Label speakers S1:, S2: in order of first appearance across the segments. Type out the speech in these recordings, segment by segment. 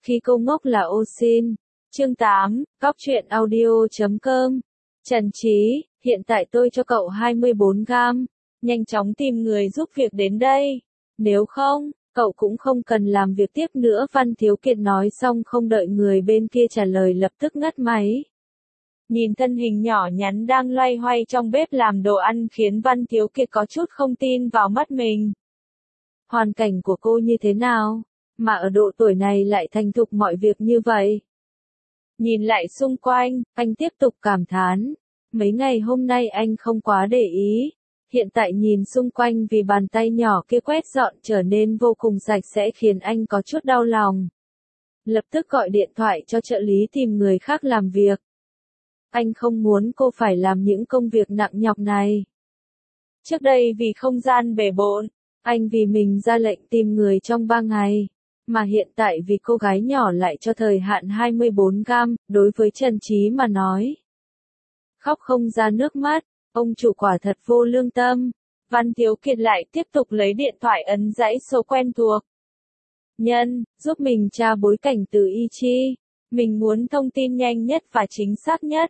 S1: Khi cô ngốc là ô xin. Chương 8, Góc truyện audio.com. Trần Trí, hiện tại tôi cho cậu 24 gam. Nhanh chóng tìm người giúp việc đến đây. Nếu không, cậu cũng không cần làm việc tiếp nữa. Văn Thiếu Kiệt nói xong không đợi người bên kia trả lời lập tức ngắt máy. Nhìn thân hình nhỏ nhắn đang loay hoay trong bếp làm đồ ăn khiến Văn Thiếu Kiệt có chút không tin vào mắt mình. Hoàn cảnh của cô như thế nào, mà ở độ tuổi này lại thành thục mọi việc như vậy? Nhìn lại xung quanh, anh tiếp tục cảm thán. Mấy ngày hôm nay anh không quá để ý. Hiện tại nhìn xung quanh vì bàn tay nhỏ kia quét dọn trở nên vô cùng sạch sẽ khiến anh có chút đau lòng. Lập tức gọi điện thoại cho trợ lý tìm người khác làm việc. Anh không muốn cô phải làm những công việc nặng nhọc này. Trước đây vì không gian bề bộn, anh vì mình ra lệnh tìm người trong 3 ngày. Mà hiện tại vì cô gái nhỏ lại cho thời hạn 24 gam, đối với Trần Trí mà nói. Khóc không ra nước mắt, ông chủ quả thật vô lương tâm. Văn Thiếu Kiệt lại tiếp tục lấy điện thoại ấn dãy số quen thuộc. Nhân, giúp mình tra bối cảnh từ Y Chi. Mình muốn thông tin nhanh nhất và chính xác nhất.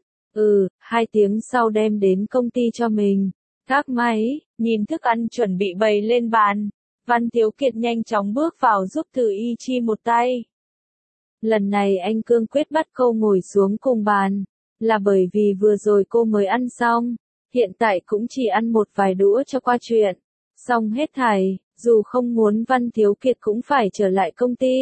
S1: 2 tiếng sau đem đến công ty cho mình. Gác máy, nhìn thức ăn chuẩn bị bày lên bàn. Văn Thiếu Kiệt nhanh chóng bước vào giúp Từ Y Chi một tay. Lần này anh cương quyết bắt cô ngồi xuống cùng bàn. Là bởi vì vừa rồi cô mới ăn xong. Hiện tại cũng chỉ ăn một vài đũa cho qua chuyện. Xong hết thảy, dù không muốn Văn Thiếu Kiệt cũng phải trở lại công ty.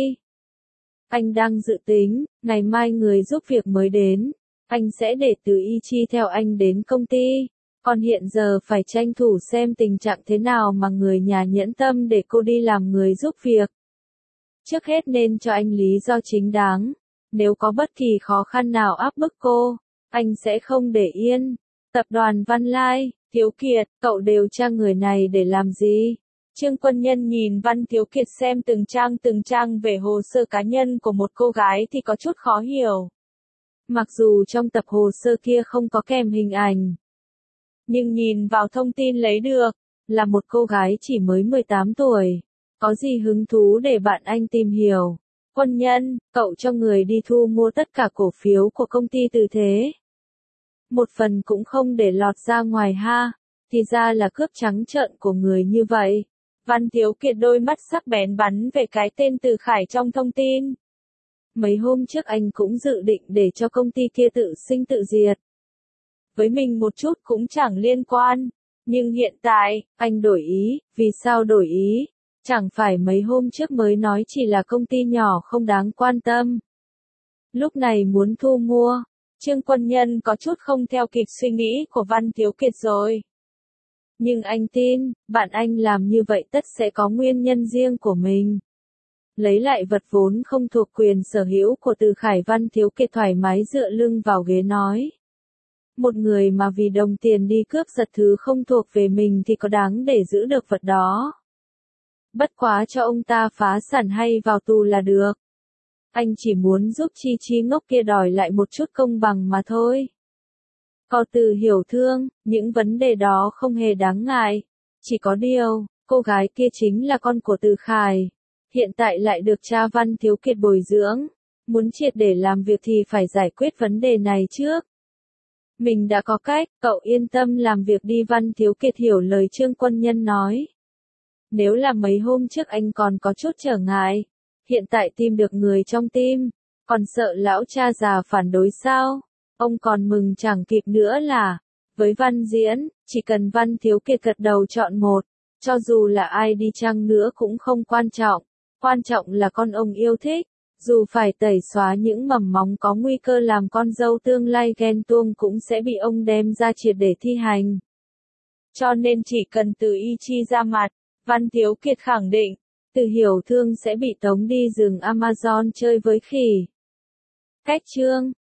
S1: Anh đang dự tính, ngày mai người giúp việc mới đến. Anh sẽ để Từ Y Chi theo anh đến công ty. Còn hiện giờ phải tranh thủ xem tình trạng thế nào mà người nhà nhẫn tâm để cô đi làm người giúp việc. Trước hết nên cho anh lý do chính đáng. Nếu có bất kỳ khó khăn nào áp bức cô, anh sẽ không để yên. Tập đoàn Văn Lai, Thiếu Kiệt, cậu điều tra người này để làm gì? Trương Quân Nhân nhìn Văn Thiếu Kiệt xem từng trang về hồ sơ cá nhân của một cô gái thì có chút khó hiểu. Mặc dù trong tập hồ sơ kia không có kèm hình ảnh. Nhưng nhìn vào thông tin lấy được, là một cô gái chỉ mới 18 tuổi. Có gì hứng thú để bạn anh tìm hiểu? Quân Nhân, cậu cho người đi thu mua tất cả cổ phiếu của công ty Từ Thế. Một phần cũng không để lọt ra ngoài ha. Thì ra là cướp trắng trợn của người như vậy. Văn Thiếu Kiệt đôi mắt sắc bén bắn về cái tên Từ Khải trong thông tin. Mấy hôm trước anh cũng dự định để cho công ty kia tự sinh tự diệt. Với mình một chút cũng chẳng liên quan. Nhưng hiện tại, anh đổi ý. Vì sao đổi ý? Chẳng phải mấy hôm trước mới nói chỉ là công ty nhỏ không đáng quan tâm. Lúc này muốn thu mua. Trương Quân Nhân có chút không theo kịp suy nghĩ của Văn Thiếu Kiệt rồi. Nhưng anh tin, bạn anh làm như vậy tất sẽ có nguyên nhân riêng của mình. Lấy lại vật vốn không thuộc quyền sở hữu của Từ Khải. Văn Thiếu Kiệt thoải mái dựa lưng vào ghế nói. Một người mà vì đồng tiền đi cướp giật thứ không thuộc về mình thì có đáng để giữ được vật đó. Bất quá cho ông ta phá sản hay vào tù là được. Anh chỉ muốn giúp Chi Chi ngốc kia đòi lại một chút công bằng mà thôi. Có Từ hiểu thương, những vấn đề đó không hề đáng ngại. Chỉ có điều, cô gái kia chính là con của Từ Khải. Hiện tại lại được cha Văn Thiếu Kiệt bồi dưỡng. Muốn triệt để làm việc thì phải giải quyết vấn đề này trước. Mình đã có cách, cậu yên tâm làm việc đi. Văn Thiếu Kiệt hiểu lời Trương Quân Nhân nói. Nếu là mấy hôm trước anh còn có chút trở ngại. Hiện tại tìm được người trong team. Còn sợ lão cha già phản đối sao? Ông còn mừng chẳng kịp nữa là. Với Văn Diễn, chỉ cần Văn Thiếu Kiệt gật đầu chọn một. Cho dù là ai đi chăng nữa cũng không quan trọng. Quan trọng là con ông yêu thích. Dù phải tẩy xóa những mầm móng có nguy cơ làm con dâu tương lai ghen tuông cũng sẽ bị ông đem ra triệt để thi hành. Cho nên chỉ cần Từ Y Chi ra mặt, Văn Thiếu Kiệt khẳng định, Từ hiểu thương sẽ bị tống đi rừng Amazon chơi với khỉ. Cách chương